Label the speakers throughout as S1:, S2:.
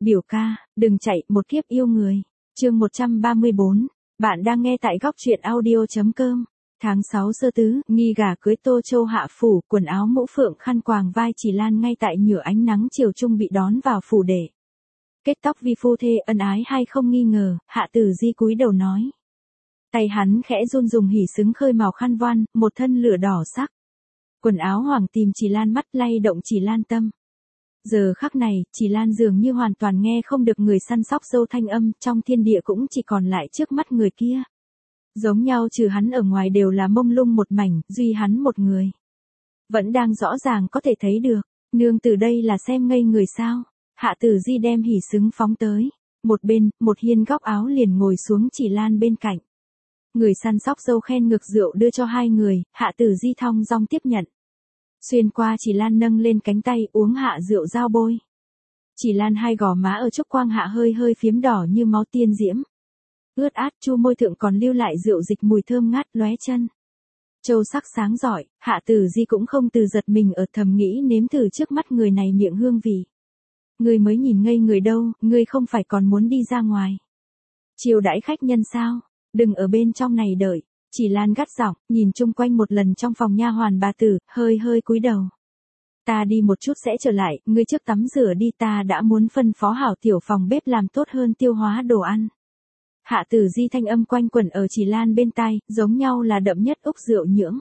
S1: Biểu ca, đừng chạy, một kiếp yêu người. Chương 134. Bạn đang nghe tại góc truyện audio.com. Tháng 6 sơ tứ, nghi gả cưới Tô Châu hạ phủ, quần áo mũ phượng khăn quàng vai Chỉ Lan ngay tại nhửa ánh nắng chiều trung bị đón vào phủ để kết tóc vì phu thê ân ái hay không nghi ngờ, Hạ Tử Di cúi đầu nói. Tay hắn khẽ run dùng hỉ xứng khơi màu khăn voan, một thân lửa đỏ sắc. Quần áo hoàng tìm Chỉ Lan mắt lay động Chỉ Lan tâm. Giờ khắc này, Chỉ Lan dường như hoàn toàn nghe không được người săn sóc dâu thanh âm, trong thiên địa cũng chỉ còn lại trước mắt người kia. Giống nhau trừ hắn ở ngoài đều là mông lung một mảnh, duy hắn một người. Vẫn đang rõ ràng có thể thấy được, nương từ đây là xem ngây người sao. Hạ Tử Di đem hỉ xứng phóng tới. Một bên, một hiên góc áo liền ngồi xuống Chỉ Lan bên cạnh. Người săn sóc dâu khen ngược rượu đưa cho hai người, Hạ Tử Di thong dong tiếp nhận. Xuyên qua Chỉ Lan nâng lên cánh tay uống hạ rượu dao bôi. Chỉ Lan hai gò má ở trúc quang hạ hơi hơi phiếm đỏ như máu tiên diễm. Ướt át chu môi thượng còn lưu lại rượu dịch mùi thơm ngát lóe chân. Châu sắc sáng rọi, Hạ Tử Di cũng không từ giật mình ở thầm nghĩ nếm thử trước mắt người này miệng hương vị. Người mới nhìn ngây người đâu, người không phải còn muốn đi ra ngoài. Chiều đãi khách nhân sao, đừng ở bên trong này đợi. Chỉ Lan gắt giọng, nhìn chung quanh một lần trong phòng nha hoàn bà tử, hơi hơi cúi đầu. Ta đi một chút sẽ trở lại, ngươi trước tắm rửa đi, ta đã muốn phân phó hảo tiểu phòng bếp làm tốt hơn tiêu hóa đồ ăn. Hạ Tử Di thanh âm quanh quẩn ở Chỉ Lan bên tai, giống nhau là đậm nhất úc rượu nhưỡng.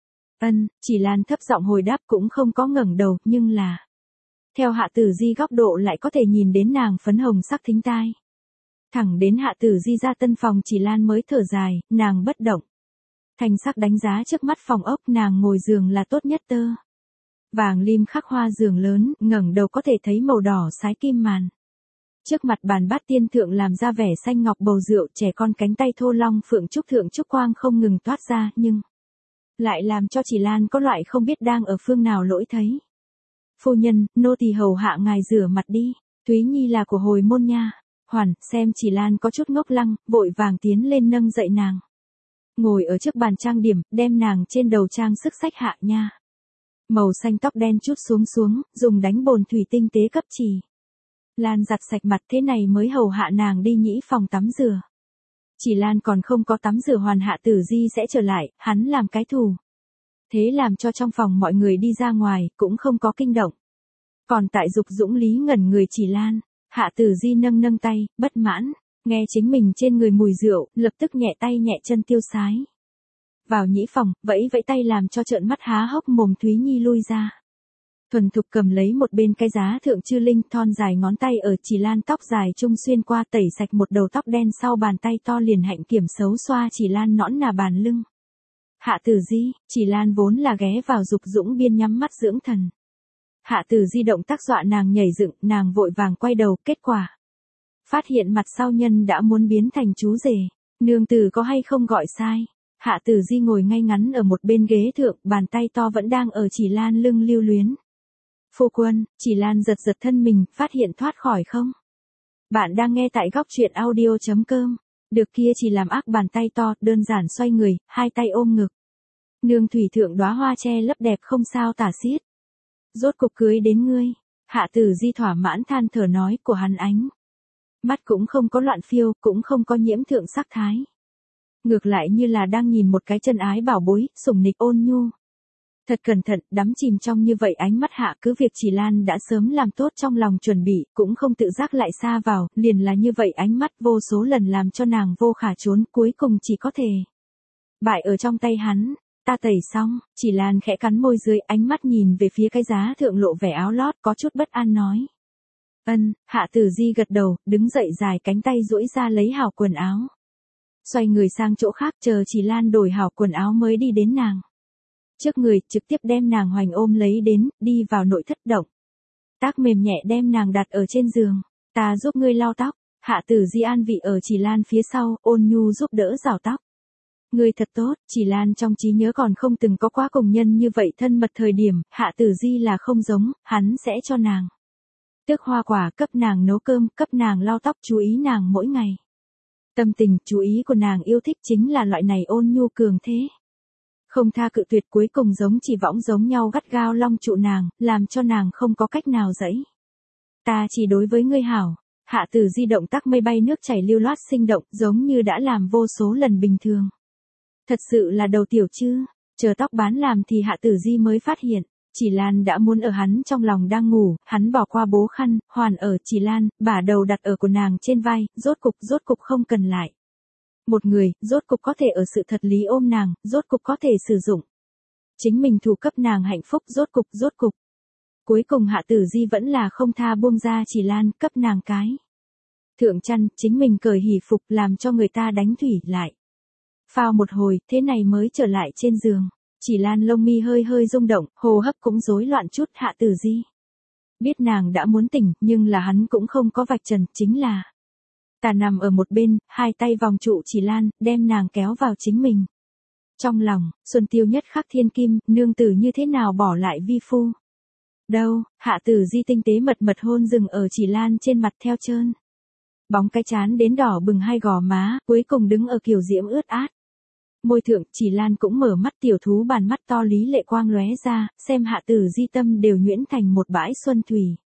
S1: Chỉ Lan thấp giọng hồi đáp cũng không có ngẩng đầu, nhưng là. Theo Hạ Tử Di góc độ lại có thể nhìn đến nàng phấn hồng sắc thính tai. Thẳng đến Hạ Tử Di ra tân phòng Chỉ Lan mới thở dài, nàng bất động. Thanh sắc đánh giá trước mắt phòng ốc, nàng ngồi giường là tốt nhất tơ. Vàng lim khắc hoa giường lớn, ngẩng đầu có thể thấy màu đỏ sái kim màn. Trước mặt bàn bát tiên thượng làm ra vẻ xanh ngọc bầu rượu, trẻ con cánh tay thô long phượng trúc thượng trúc quang không ngừng toát ra, nhưng lại làm cho Chỉ Lan có loại không biết đang ở phương nào lỗi thấy. Phu nhân, nô tỳ hầu hạ ngài rửa mặt đi, Thúy Nhi là của hồi môn nha. Hoàn, xem Chỉ Lan có chút ngốc lăng, vội vàng tiến lên nâng dậy nàng. Ngồi ở trước bàn trang điểm, đem nàng trên đầu trang sức sách hạ nha. Màu xanh tóc đen chút xuống, dùng đánh bồn thủy tinh tế cấp Chỉ Lan giặt sạch mặt, thế này mới hầu hạ nàng đi nhĩ phòng tắm rửa. Chỉ Lan còn không có tắm rửa hoàn, Hạ Tử Di sẽ trở lại, hắn làm cái thù. Thế làm cho trong phòng mọi người đi ra ngoài, cũng không có kinh động. Còn tại dục dũng lý ngẩn người Chỉ Lan, Hạ Tử Di nâng tay, bất mãn. Nghe chính mình trên người mùi rượu, lập tức nhẹ tay nhẹ chân tiêu sái. Vào nhĩ phòng, vẫy tay làm cho trợn mắt há hốc mồm Thúy Nhi lui ra. Thuần thục cầm lấy một bên cái giá thượng chư linh, thon dài ngón tay ở Chỉ Lan tóc dài trung xuyên qua, tẩy sạch một đầu tóc đen, sau bàn tay to liền hạnh kiểm xấu xoa Chỉ Lan nõn nà bàn lưng. Hạ Tử Di, Chỉ Lan vốn là ghé vào dục dũng biên nhắm mắt dưỡng thần. Hạ Tử Di động tác dọa nàng nhảy dựng, nàng vội vàng quay đầu, kết quả phát hiện mặt sau nhân đã muốn biến thành chú rể. Nương tử có hay không gọi sai. Hạ Tử Di ngồi ngay ngắn ở một bên ghế thượng, bàn tay to vẫn đang ở Chỉ Lan lưng lưu luyến. Phu quân, Chỉ Lan giật thân mình, phát hiện thoát khỏi không. Bạn đang nghe tại góc truyện audio.com. Được kia chỉ làm ác bàn tay to, đơn giản xoay người, hai tay ôm ngực. Nương thủy thượng đóa hoa che lấp đẹp không sao tả xiết. Rốt cục cưới đến ngươi. Hạ Tử Di thỏa mãn than thở nói, của hắn ánh mắt cũng không có loạn phiêu, cũng không có nhiễm thượng sắc thái. Ngược lại như là đang nhìn một cái chân ái bảo bối, sủng nịch ôn nhu. Thật cẩn thận, đắm chìm trong như vậy ánh mắt hạ, cứ việc Chỉ Lan đã sớm làm tốt trong lòng chuẩn bị, cũng không tự giác lại xa vào, liền là như vậy ánh mắt vô số lần làm cho nàng vô khả trốn, cuối cùng chỉ có thể bại ở trong tay hắn. Ta tẩy xong, Chỉ Lan khẽ cắn môi dưới, ánh mắt nhìn về phía cái giá thượng lộ vẻ áo lót, có chút bất an nói. Hạ Tử Di gật đầu, đứng dậy dài cánh tay duỗi ra lấy hảo quần áo. Xoay người sang chỗ khác, chờ Chỉ Lan đổi hảo quần áo mới đi đến nàng trước người, trực tiếp đem nàng hoành ôm lấy đến, đi vào nội thất động. Tác mềm nhẹ đem nàng đặt ở trên giường. Ta giúp ngươi lau tóc. Hạ Tử Di an vị ở Chỉ Lan phía sau, ôn nhu giúp đỡ rào tóc. Ngươi thật tốt. Chỉ Lan trong trí nhớ còn không từng có quá cùng nhân như vậy thân mật thời điểm. Hạ Tử Di là không giống, hắn sẽ cho nàng tước hoa quả, cấp nàng nấu cơm, cấp nàng lau tóc, chú ý nàng mỗi ngày. Tâm tình, chú ý của nàng yêu thích chính là loại này ôn nhu cường thế. Không tha cự tuyệt, cuối cùng giống chỉ võng giống nhau gắt gao long trụ nàng, làm cho nàng không có cách nào dẫy. Ta chỉ đối với ngươi hảo. Hạ Tử Di động tác mây bay nước chảy lưu loát sinh động, giống như đã làm vô số lần bình thường. Thật sự là đầu tiểu chứ, chờ tóc bán làm thì Hạ Tử Di mới phát hiện. Chỉ Lan đã muốn ở hắn trong lòng đang ngủ, hắn bỏ qua bố khăn, hoàn ở Chỉ Lan, bả đầu đặt ở của nàng trên vai, rốt cục không cần lại. Một người, rốt cục có thể ở sự thật lý ôm nàng, rốt cục có thể sử dụng. Chính mình thủ cấp nàng hạnh phúc, rốt cục. Cuối cùng Hạ Tử Di vẫn là không tha buông ra Chỉ Lan, cấp nàng cái. Thượng chăn, chính mình cởi hỉ phục làm cho người ta đánh thủy lại. Phao một hồi, thế này mới trở lại trên giường. Chỉ Lan lông mi hơi rung động, hô hấp cũng rối loạn chút. Hạ Tử Di biết nàng đã muốn tỉnh, nhưng là hắn cũng không có vạch trần, chính là ta nằm ở một bên, hai tay vòng trụ Chỉ Lan, đem nàng kéo vào chính mình. Trong lòng, Xuân Tiêu nhất khắc thiên kim, nương tử như thế nào bỏ lại vi phu. Đâu, Hạ Tử Di tinh tế mật hôn dừng ở Chỉ Lan trên mặt theo trơn. Bóng cái chán đến đỏ bừng hai gò má, cuối cùng đứng ở kiểu diễm ướt át. Môi thượng, Chỉ Lan cũng mở mắt, tiểu thú bàn mắt to lý lệ quang lóe ra, xem Hạ Tử Di tâm đều nhuyễn thành một bãi xuân thủy.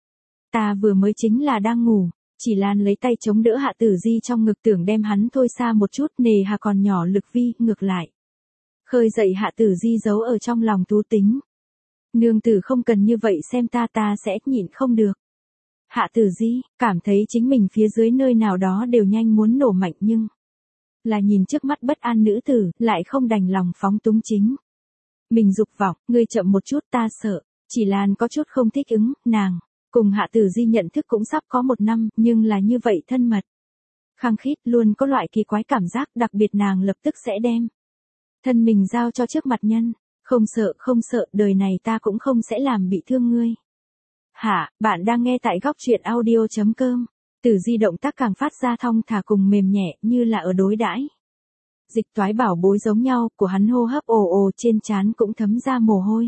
S1: Ta vừa mới chính là đang ngủ. Chỉ Lan lấy tay chống đỡ Hạ Tử Di trong ngực, tưởng đem hắn thôi xa một chút, nề hà còn nhỏ lực vi, ngược lại. Khơi dậy Hạ Tử Di giấu ở trong lòng tú tính. Nương tử không cần như vậy xem ta sẽ nhịn không được. Hạ Tử Di, cảm thấy chính mình phía dưới nơi nào đó đều nhanh muốn nổ mạnh nhưng là nhìn trước mắt bất an nữ tử, lại không đành lòng phóng túng chính. Mình dục vọng, ngươi chậm một chút ta sợ. Chỉ Lan có chút không thích ứng, nàng cùng Hạ Tử Di nhận thức cũng sắp có 1 năm, nhưng là như vậy thân mật. Khăng khít, luôn có loại kỳ quái cảm giác, đặc biệt nàng lập tức sẽ đem thân mình giao cho trước mặt nhân. Không sợ, đời này ta cũng không sẽ làm bị thương ngươi. Hả, bạn đang nghe tại góc truyện audio.com. Tử Di động tác càng phát ra thong thả cùng mềm nhẹ, như là ở đối đãi. Dịch Toái bảo bối giống nhau, của hắn hô hấp ồ trên trán cũng thấm ra mồ hôi.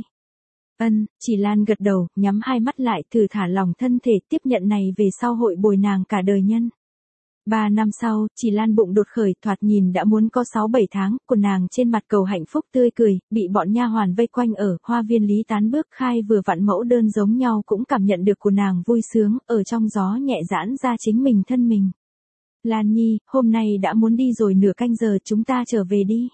S1: Chỉ Lan gật đầu, nhắm hai mắt lại, thử thả lỏng thân thể, tiếp nhận này về sau hội bồi nàng cả đời nhân. 3 năm sau, Chỉ Lan bụng đột khởi, thoạt nhìn đã muốn có 6-7 tháng, của nàng trên mặt cầu hạnh phúc tươi cười, bị bọn nha hoàn vây quanh ở hoa viên lý tán bước khai vừa vặn mẫu đơn giống nhau cũng cảm nhận được của nàng vui sướng, ở trong gió nhẹ giãn ra chính mình thân mình. Lan Nhi, hôm nay đã muốn đi rồi, nửa canh giờ chúng ta trở về đi.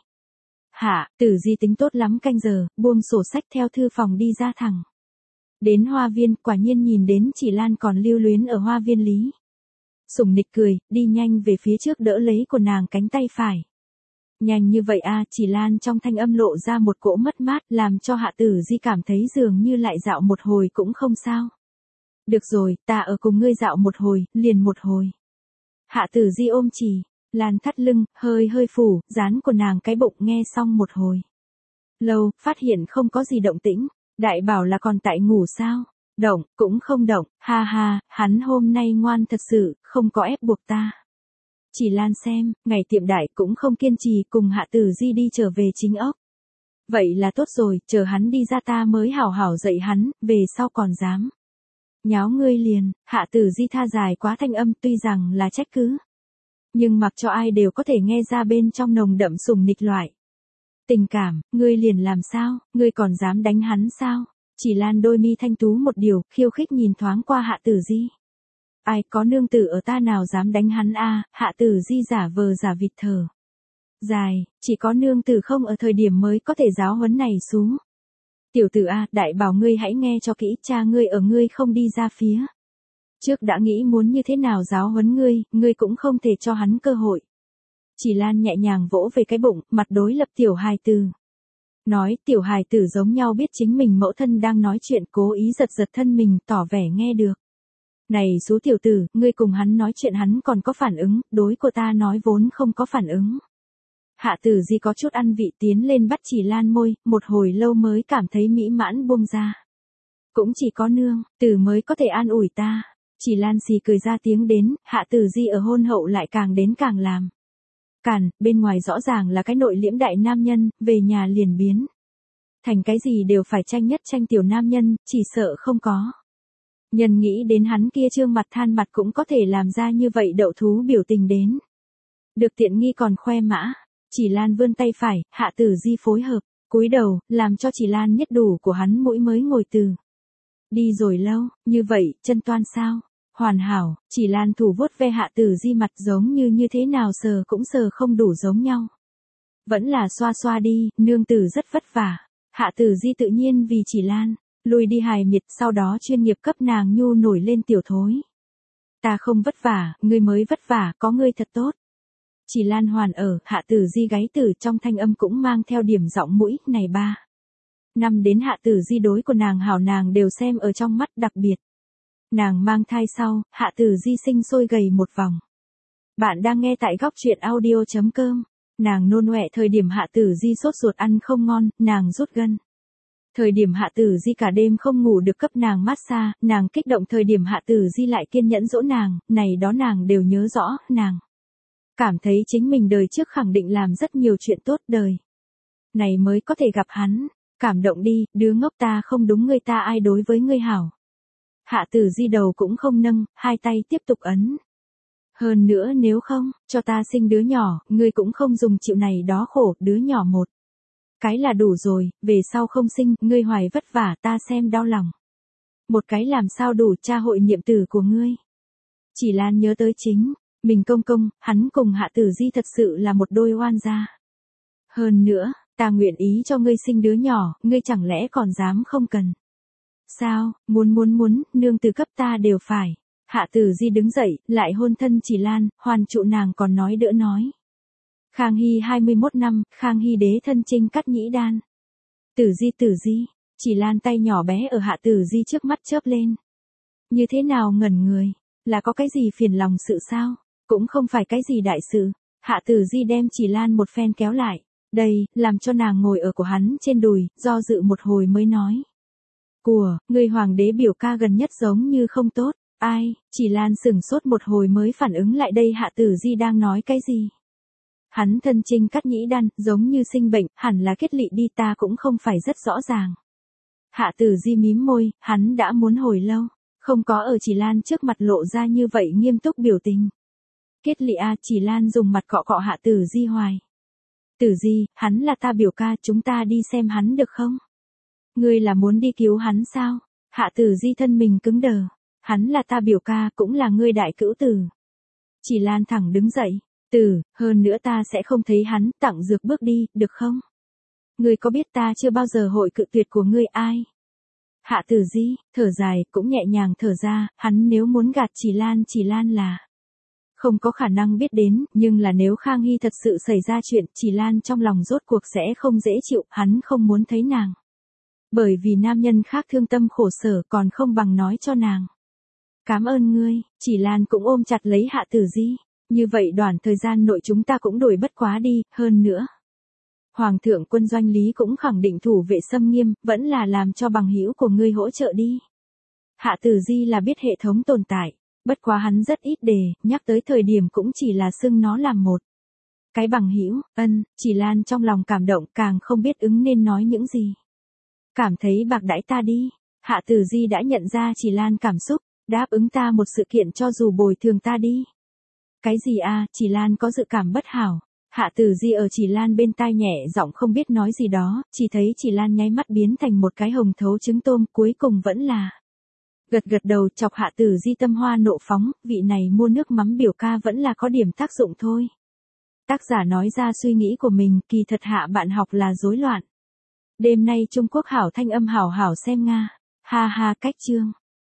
S1: Hạ, Tử Di tính tốt lắm canh giờ, buông sổ sách theo thư phòng đi ra thẳng. Đến hoa viên, quả nhiên nhìn đến Chỉ Lan còn lưu luyến ở hoa viên lý. Sủng nịch cười, đi nhanh về phía trước đỡ lấy của nàng cánh tay phải. Nhanh như vậy à, Chỉ Lan trong thanh âm lộ ra một cỗ mất mát, làm cho Hạ Tử Di cảm thấy dường như lại dạo một hồi cũng không sao. Được rồi, ta ở cùng ngươi dạo một hồi, liền một hồi. Hạ Tử Di ôm Chỉ Lan thắt lưng, hơi phủ, dán của nàng cái bụng, nghe xong một hồi lâu, phát hiện không có gì động tĩnh, đại bảo là còn tại ngủ sao? Động, cũng không động, ha, hắn hôm nay ngoan thật sự, không có ép buộc ta. Chỉ Lan xem, ngày tiệm đại cũng không kiên trì, cùng Hạ Tử Di đi trở về chính ốc. Vậy là tốt rồi, chờ hắn đi ra ta mới hảo hảo dạy hắn, về sau còn dám nháo ngươi liền. Hạ Tử Di tha dài quá thanh âm, tuy rằng là trách cứ, nhưng mặc cho ai đều có thể nghe ra bên trong nồng đậm sủng nịch loại tình cảm. Ngươi liền làm sao, ngươi còn dám đánh hắn sao? Chỉ Lan đôi mi thanh tú một điều, khiêu khích nhìn thoáng qua Hạ Tử Di. Ai có nương tử ở ta nào dám đánh hắn a? Hạ Tử Di giả vờ giả vịt thở dài, chỉ có nương tử không ở thời điểm mới có thể giáo huấn này xuống. Tiểu tử a, đại bảo ngươi hãy nghe cho kỹ, cha ngươi ở ngươi không đi ra phía trước đã nghĩ muốn như thế nào giáo huấn ngươi, ngươi cũng không thể cho hắn cơ hội. Chỉ Lan nhẹ nhàng vỗ về cái bụng, mặt đối lập tiểu hài tử. Nói, tiểu hài tử giống nhau biết chính mình mẫu thân đang nói chuyện, cố ý giật thân mình, tỏ vẻ nghe được. Này số tiểu tử, ngươi cùng hắn nói chuyện hắn còn có phản ứng, đối của ta nói vốn không có phản ứng. Hạ Tử Di có chút ăn vị, tiến lên bắt Chỉ Lan môi, một hồi lâu mới cảm thấy mỹ mãn buông ra. Cũng chỉ có nương tử mới có thể an ủi ta. Chỉ Lan xì cười ra tiếng đến, Hạ Tử Di ở hôn hậu lại càng đến càng làm càn, bên ngoài rõ ràng là cái nội liễm đại nam nhân, về nhà liền biến thành cái gì đều phải tranh nhất tranh tiểu nam nhân, chỉ sợ không có nhân nghĩ đến hắn kia trương mặt than mặt cũng có thể làm ra như vậy đậu thú biểu tình đến. Được tiện nghi còn khoe mã. Chỉ Lan vươn tay phải, Hạ Tử Di phối hợp, cúi đầu, làm cho Chỉ Lan nhất đủ của hắn mũi mới ngồi từ. Đi rồi lâu, như vậy, chân toan sao? Hoàn hảo, chỉ Lan thủ vuốt ve Hạ Tử Di mặt giống như thế nào sờ cũng sờ không đủ giống nhau. Vẫn là xoa xoa đi, nương tử rất vất vả. Hạ Tử Di tự nhiên vì chỉ Lan, lui đi hài miệt, sau đó chuyên nghiệp cấp nàng nhu nổi lên tiểu thối. Ta không vất vả, ngươi mới vất vả, có ngươi thật tốt. Chỉ Lan hoàn ở, Hạ Tử Di gáy tử trong thanh âm cũng mang theo điểm giọng mũi, này ba. Năm đến Hạ Tử Di đối của nàng hảo nàng đều xem ở trong mắt đặc biệt. Nàng mang thai sau, Hạ Tử Di sinh sôi gầy một vòng. Bạn đang nghe tại góc truyện audio.com. Nàng nôn ọe thời điểm Hạ Tử Di sốt ruột ăn không ngon, nàng rút gân. Thời điểm Hạ Tử Di cả đêm không ngủ được cấp nàng massage, nàng kích động thời điểm Hạ Tử Di lại kiên nhẫn dỗ nàng, này đó nàng đều nhớ rõ, nàng cảm thấy chính mình đời trước khẳng định làm rất nhiều chuyện tốt đời này mới có thể gặp hắn. Cảm động đi, đứa ngốc, ta không đúng ngươi, ta ai đối với ngươi hảo. Hạ Tử Di đầu cũng không nâng, hai tay tiếp tục ấn. Hơn nữa nếu không, cho ta sinh đứa nhỏ, ngươi cũng không dùng chịu này đó khổ, đứa nhỏ một cái là đủ rồi, về sau không sinh, ngươi hoài vất vả, ta xem đau lòng. Một cái làm sao đủ, cha hội niệm tử của ngươi. Chỉ Lan nhớ tới chính mình công công, hắn cùng Hạ Tử Di thật sự là một đôi oan gia. Hơn nữa, ta nguyện ý cho ngươi sinh đứa nhỏ, ngươi chẳng lẽ còn dám không cần. Sao, muốn, nương từ cấp ta đều phải. Hạ Tử Di đứng dậy, lại hôn thân Chỉ Lan, hoàn trụ nàng còn nói đỡ nói. Khang Hy 21 năm, Khang Hy đế thân chinh cắt nhĩ đan. Tử Di, Chỉ Lan tay nhỏ bé ở Hạ Tử Di trước mắt chớp lên. Như thế nào ngẩn người, là có cái gì phiền lòng sự sao, cũng không phải cái gì đại sự. Hạ Tử Di đem Chỉ Lan một phen kéo lại, đây, làm cho nàng ngồi ở của hắn trên đùi, do dự một hồi mới nói. Người hoàng đế biểu ca gần nhất giống như không tốt, ai, Chỉ Lan sửng sốt một hồi mới phản ứng lại đây Hạ Tử Di đang nói cái gì. Hắn thân chinh cắt nhĩ đan, giống như sinh bệnh, hẳn là kết lị đi, ta cũng không phải rất rõ ràng. Hạ Tử Di mím môi, hắn đã muốn hồi lâu, không có ở Chỉ Lan trước mặt lộ ra như vậy nghiêm túc biểu tình. Kết lị à, Chỉ Lan dùng mặt cọ cọ Hạ Tử Di hoài. Tử Di, hắn là ta biểu ca, chúng ta đi xem hắn được không? Ngươi là muốn đi cứu hắn sao? Hạ Tử Di thân mình cứng đờ. Hắn là ta biểu ca, cũng là ngươi đại cữu tử. Chỉ Lan thẳng đứng dậy. Hơn nữa ta sẽ không thấy hắn, tặng dược bước đi, được không? Ngươi có biết ta chưa bao giờ hội cự tuyệt của ngươi ai? Hạ Tử Di, thở dài, cũng nhẹ nhàng thở ra, hắn nếu muốn gạt Chỉ Lan là không có khả năng biết đến, nhưng là nếu Khang Hy thật sự xảy ra chuyện, Chỉ Lan trong lòng rốt cuộc sẽ không dễ chịu, hắn không muốn thấy nàng. Bởi vì nam nhân khác thương tâm khổ sở còn không bằng nói cho nàng. Cảm ơn ngươi, Chỉ Lan cũng ôm chặt lấy Hạ Tử Di. Như vậy đoạn thời gian nội chúng ta cũng đổi bất quá đi, hơn nữa. Hoàng thượng quân doanh lý cũng khẳng định thủ vệ xâm nghiêm, vẫn là làm cho bằng hữu của ngươi hỗ trợ đi. Hạ Tử Di là biết hệ thống tồn tại, bất quá hắn rất ít đề, nhắc tới thời điểm cũng chỉ là xưng nó làm một cái bằng hữu. Chỉ Lan trong lòng cảm động, càng không biết ứng nên nói những gì. Cảm thấy bạc đãi ta đi. Hạ Tử Di đã nhận ra Chỉ Lan cảm xúc, đáp ứng ta một sự kiện cho dù bồi thường ta đi. Cái gì à, Chỉ Lan có dự cảm bất hảo. Hạ Tử Di ở Chỉ Lan bên tai nhẹ giọng không biết nói gì đó, chỉ thấy Chỉ Lan nháy mắt biến thành một cái hồng thấu trứng tôm, cuối cùng vẫn là gật đầu chọc Hạ Tử Di tâm hoa nộ phóng, vị này mua nước mắm biểu ca vẫn là có điểm tác dụng thôi. Tác giả nói ra suy nghĩ của mình, kỳ thật Hạ bạn học là rối loạn. Đêm nay Trung Quốc hảo thanh âm hảo hảo xem Nga. Ha ha cách chương.